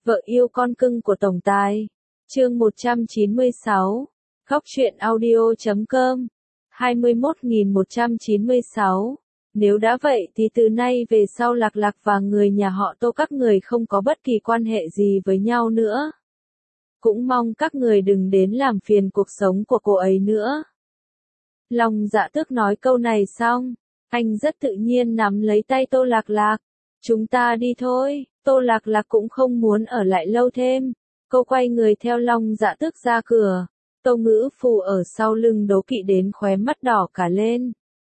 Vợ yêu con cưng của tổng tài. Chương 196. Góc truyện audio.com. 21.196. Nếu đã vậy thì từ nay về sau Lạc Lạc và người nhà họ Tô các người không có bất kỳ quan hệ gì với nhau nữa. Cũng mong các người đừng đến làm phiền cuộc sống của cô ấy nữa. Long Dạ Tước nói câu này xong, anh rất tự nhiên nắm lấy tay Tô Lạc Lạc. Chúng ta đi thôi. Tô Lạc Lạc cũng không muốn ở lại lâu thêm. Cô quay người theo Long Dạ Tước ra cửa. Tô Ngữ Phù ở sau lưng đố kỵ đến khóe mắt đỏ cả lên.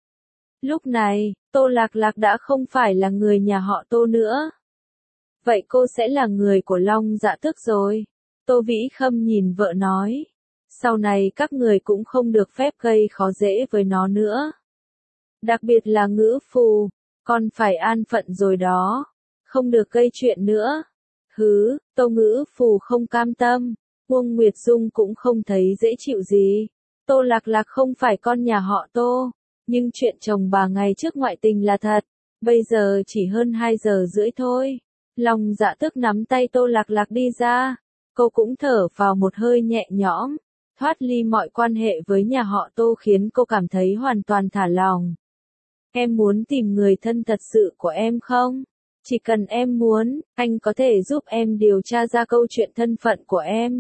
Lúc này, Tô Lạc Lạc đã không phải là người nhà họ Tô nữa. Vậy cô sẽ là người của Long Dạ Tước rồi. Tô Vĩ Khâm nhìn vợ nói. Sau này các người cũng không được phép gây khó dễ với nó nữa. Đặc biệt là Ngữ Phù, con phải an phận rồi đó. Không được gây chuyện nữa. Hứ, Tô Ngữ Phù không cam tâm. Uông Nguyệt Dung cũng không thấy dễ chịu gì. Tô Lạc Lạc không phải con nhà họ Tô. Nhưng chuyện chồng bà ngày trước ngoại tình là thật. Bây giờ chỉ hơn 2 giờ rưỡi thôi. Long Dạ Tước nắm tay Tô Lạc Lạc đi ra. Cô cũng thở vào một hơi nhẹ nhõm. Thoát ly mọi quan hệ với nhà họ Tô khiến cô cảm thấy hoàn toàn thả lòng. Em muốn tìm người thân thật sự của em không? Chỉ cần em muốn, anh có thể giúp em điều tra ra câu chuyện thân phận của em.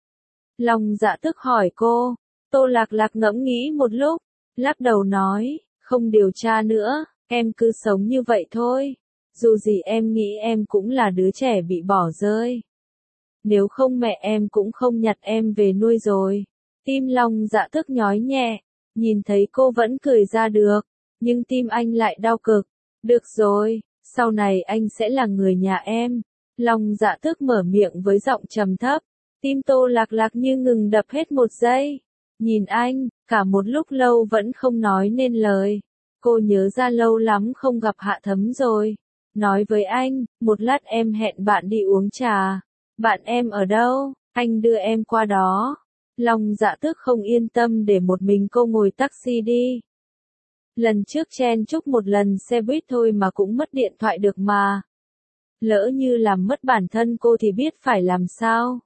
Long Dạ Tước hỏi cô. Tô Lạc Lạc ngẫm nghĩ một lúc, lắc đầu nói, không điều tra nữa, em cứ sống như vậy thôi. Dù gì em nghĩ em cũng là đứa trẻ bị bỏ rơi. Nếu không mẹ em cũng không nhặt em về nuôi rồi. Tim Long Dạ Tước nhói nhẹ, nhìn thấy cô vẫn cười ra được, nhưng tim anh lại đau cực. Được rồi, sau này anh sẽ là người nhà em. Long Dạ Tước mở miệng với giọng trầm thấp. Tim Tô Lạc Lạc như ngừng đập hết một giây. Nhìn anh, cả một lúc lâu vẫn không nói nên lời. Cô nhớ ra lâu lắm không gặp Hạ Thấm rồi. Nói với anh, một lát em hẹn bạn đi uống trà. Bạn em ở đâu? Anh đưa em qua đó. Long Dạ Tước không yên tâm để một mình cô ngồi taxi đi. Lần trước chen chúc một lần xe buýt thôi mà cũng mất điện thoại được mà. Lỡ như làm mất bản thân cô thì biết phải làm sao.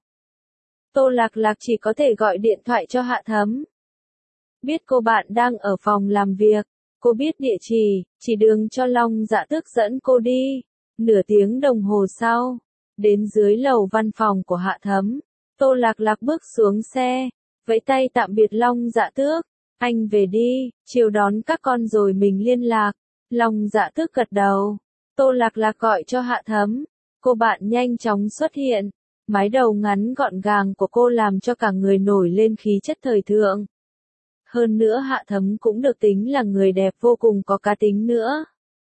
Tô Lạc Lạc chỉ có thể gọi điện thoại cho Hạ Thấm. Biết cô bạn đang ở phòng làm việc, cô biết địa chỉ đường cho Long Dạ Tước dẫn cô đi. Nửa tiếng đồng hồ sau, đến dưới lầu văn phòng của Hạ Thấm, Tô Lạc Lạc bước xuống xe, vẫy tay tạm biệt Long Dạ Tước. Anh về đi, chiều đón các con rồi mình liên lạc. Long Dạ Tước gật đầu. Tô Lạc Lạc gọi cho Hạ Thấm. Cô bạn nhanh chóng xuất hiện. Mái đầu ngắn gọn gàng của cô làm cho cả người nổi lên khí chất thời thượng. Hơn nữa Hạ Thấm cũng được tính là người đẹp vô cùng có cá tính nữa.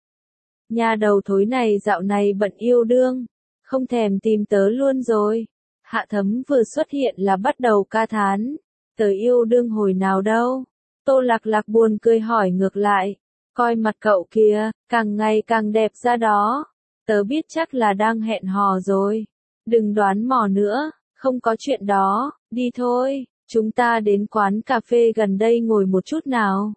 Nhà đầu thối này dạo này bận yêu đương, không thèm tìm tớ luôn rồi. Hạ Thấm vừa xuất hiện là bắt đầu ca thán. Tớ yêu đương hồi nào đâu? Tô Lạc Lạc buồn cười hỏi ngược lại. Coi mặt cậu kìa, càng ngày càng đẹp ra đó. Tớ biết chắc là đang hẹn hò rồi. Đừng đoán mò nữa, không có chuyện đó, đi thôi, chúng ta đến quán cà phê gần đây ngồi một chút nào.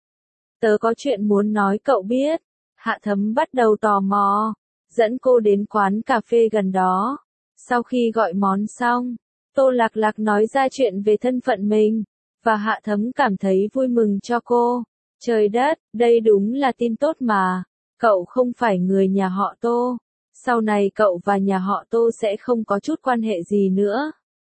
Tớ có chuyện muốn nói cậu biết. Hạ Thấm bắt đầu tò mò, dẫn cô đến quán cà phê gần đó. Sau khi gọi món xong, Tô Lạc Lạc nói ra chuyện về thân phận mình, và Hạ Thấm cảm thấy vui mừng cho cô. Trời đất, đây đúng là tin tốt mà, cậu không phải người nhà họ Tô. Sau này cậu và nhà họ Tô sẽ không có chút quan hệ gì nữa.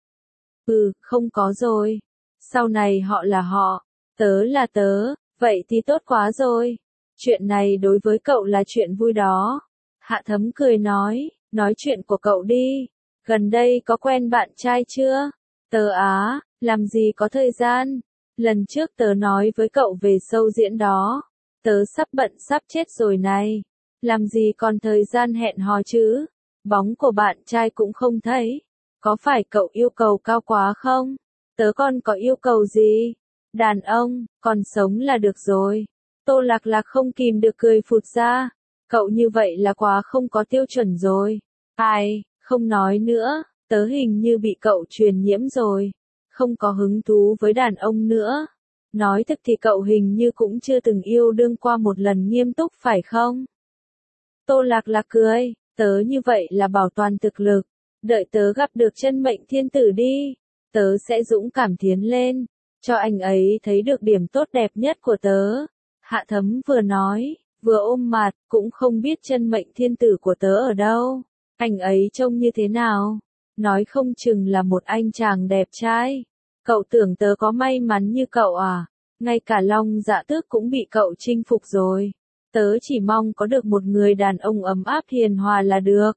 Không có rồi. Sau này họ là họ, tớ là tớ, vậy thì tốt quá rồi. Chuyện này đối với cậu là chuyện vui đó. Hạ Thấm cười nói chuyện của cậu đi. Gần đây có quen bạn trai chưa? Tớ làm gì có thời gian. Lần trước tớ nói với cậu về show diễn đó. Tớ sắp bận sắp chết rồi này. Làm gì còn thời gian hẹn hò chứ? Bóng của bạn trai cũng không thấy. Có phải cậu yêu cầu cao quá không? Tớ còn có yêu cầu gì? Đàn ông, còn sống là được rồi. Tô Lạc Lạc không kìm được cười phụt ra. Cậu như vậy là quá không có tiêu chuẩn rồi. Ai, không nói nữa, tớ hình như bị cậu truyền nhiễm rồi. Không có hứng thú với đàn ông nữa. Nói thực thì cậu hình như cũng chưa từng yêu đương qua một lần nghiêm túc phải không? Tô Lạc Lạc cười, tớ như vậy là bảo toàn thực lực. Đợi tớ gặp được chân mệnh thiên tử đi, tớ sẽ dũng cảm tiến lên, cho anh ấy thấy được điểm tốt đẹp nhất của tớ. Hạ Thấm vừa nói, vừa ôm mặt, cũng không biết chân mệnh thiên tử của tớ ở đâu, anh ấy trông như thế nào, nói không chừng là một anh chàng đẹp trai. Cậu tưởng tớ có may mắn như cậu à, ngay cả Long Dạ Tước cũng bị cậu chinh phục rồi. Tớ chỉ mong có được một người đàn ông ấm áp hiền hòa là được.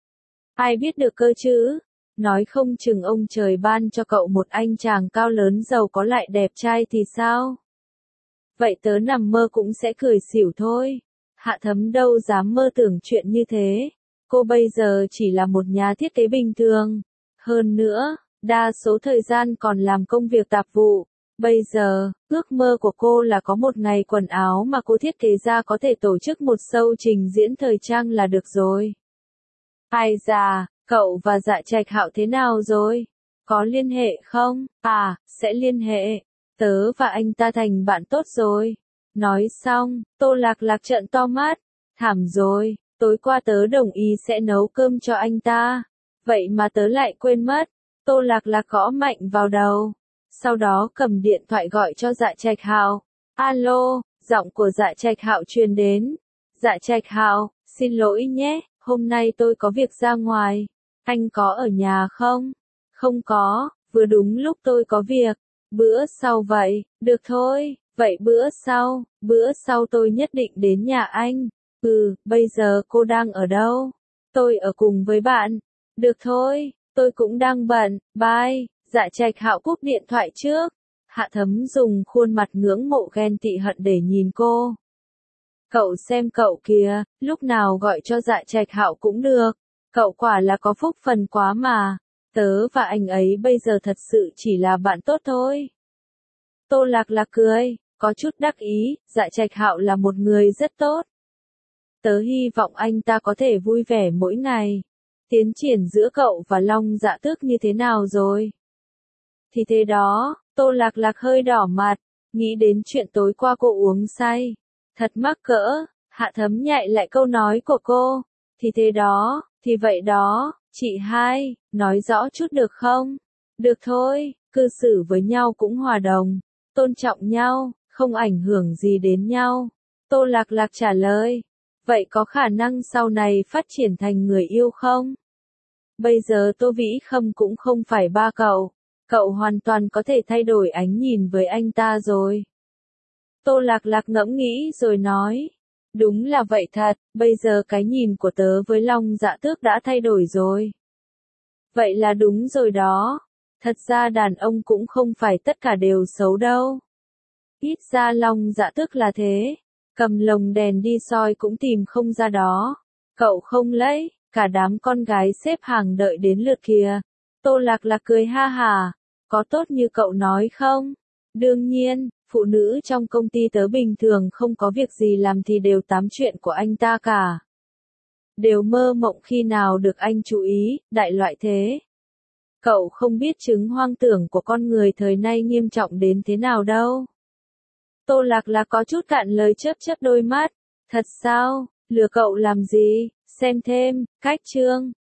Ai biết được cơ chứ, nói không chừng ông trời ban cho cậu một anh chàng cao lớn giàu có lại đẹp trai thì sao? Vậy tớ nằm mơ cũng sẽ cười xỉu thôi. Hạ Thấm đâu dám mơ tưởng chuyện như thế. Cô bây giờ chỉ là một nhà thiết kế bình thường. Hơn nữa, đa số thời gian còn làm công việc tạp vụ. Bây giờ, ước mơ của cô là có một ngày quần áo mà cô thiết kế ra có thể tổ chức một show trình diễn thời trang là được rồi. Ai già, cậu và Dạ Trạch Hạo thế nào rồi? Có liên hệ không? À, sẽ liên hệ. Tớ và anh ta thành bạn tốt rồi. Nói xong, Tô Lạc Lạc trợn to mắt. Thảm rồi, tối qua tớ đồng ý sẽ nấu cơm cho anh ta. Vậy mà tớ lại quên mất. Tô Lạc Lạc gõ mạnh vào đầu. Sau đó cầm điện thoại gọi cho Dạ Trạch Hạo. Alo, giọng của Dạ Trạch Hạo truyền đến. Dạ Trạch Hạo, xin lỗi nhé, hôm nay tôi có việc ra ngoài. Anh có ở nhà không? Không có, vừa đúng lúc tôi có việc. Bữa sau vậy, được thôi, vậy bữa sau tôi nhất định đến nhà anh. Bây giờ cô đang ở đâu? Tôi ở cùng với bạn. Được thôi, tôi cũng đang bận, bye. Dạ Trạch Hạo cúp điện thoại trước. Hạ Thấm dùng khuôn mặt ngưỡng mộ ghen tị hận để nhìn cô. Cậu xem cậu kìa, lúc nào gọi cho Dạ Trạch Hạo cũng được. Cậu quả là có phúc phần quá mà. Tớ và anh ấy bây giờ thật sự chỉ là bạn tốt thôi. Tô Lạc Lạc cười, có chút đắc ý, Dạ Trạch Hạo là một người rất tốt. Tớ hy vọng anh ta có thể vui vẻ mỗi ngày. Tiến triển giữa cậu và Long Dạ Tước như thế nào rồi? Thì thế đó, Tô Lạc Lạc hơi đỏ mặt, nghĩ đến chuyện tối qua cô uống say. Thật mắc cỡ, Hạ Thấm nhại lại câu nói của cô. Thì thế đó, thì vậy đó, chị hai, nói rõ chút được không? Được thôi, cư xử với nhau cũng hòa đồng, tôn trọng nhau, không ảnh hưởng gì đến nhau. Tô Lạc Lạc trả lời. Vậy có khả năng sau này phát triển thành người yêu không? Bây giờ Tô Vĩ Khâm cũng không phải ba cậu. Cậu hoàn toàn có thể thay đổi ánh nhìn với anh ta rồi. Tô Lạc Lạc ngẫm nghĩ rồi nói. Đúng là vậy thật, bây giờ cái nhìn của tớ với Long Dạ Tước đã thay đổi rồi. Vậy là đúng rồi đó. Thật ra đàn ông cũng không phải tất cả đều xấu đâu. Ít ra Long Dạ Tước là thế. Cầm lồng đèn đi soi cũng tìm không ra đó. Cậu không lấy, cả đám con gái xếp hàng đợi đến lượt kìa. Tô Lạc Lạc cười ha hà. Có tốt như cậu nói không? Đương nhiên, phụ nữ trong công ty tớ bình thường không có việc gì làm thì đều tám chuyện của anh ta cả. Đều mơ mộng khi nào được anh chú ý, đại loại thế. Cậu không biết chứng hoang tưởng của con người thời nay nghiêm trọng đến thế nào đâu. Tô Lạc Lạc có chút cạn lời chớp chớp đôi mắt. Thật sao, lừa cậu làm gì? Xem thêm, cách chương.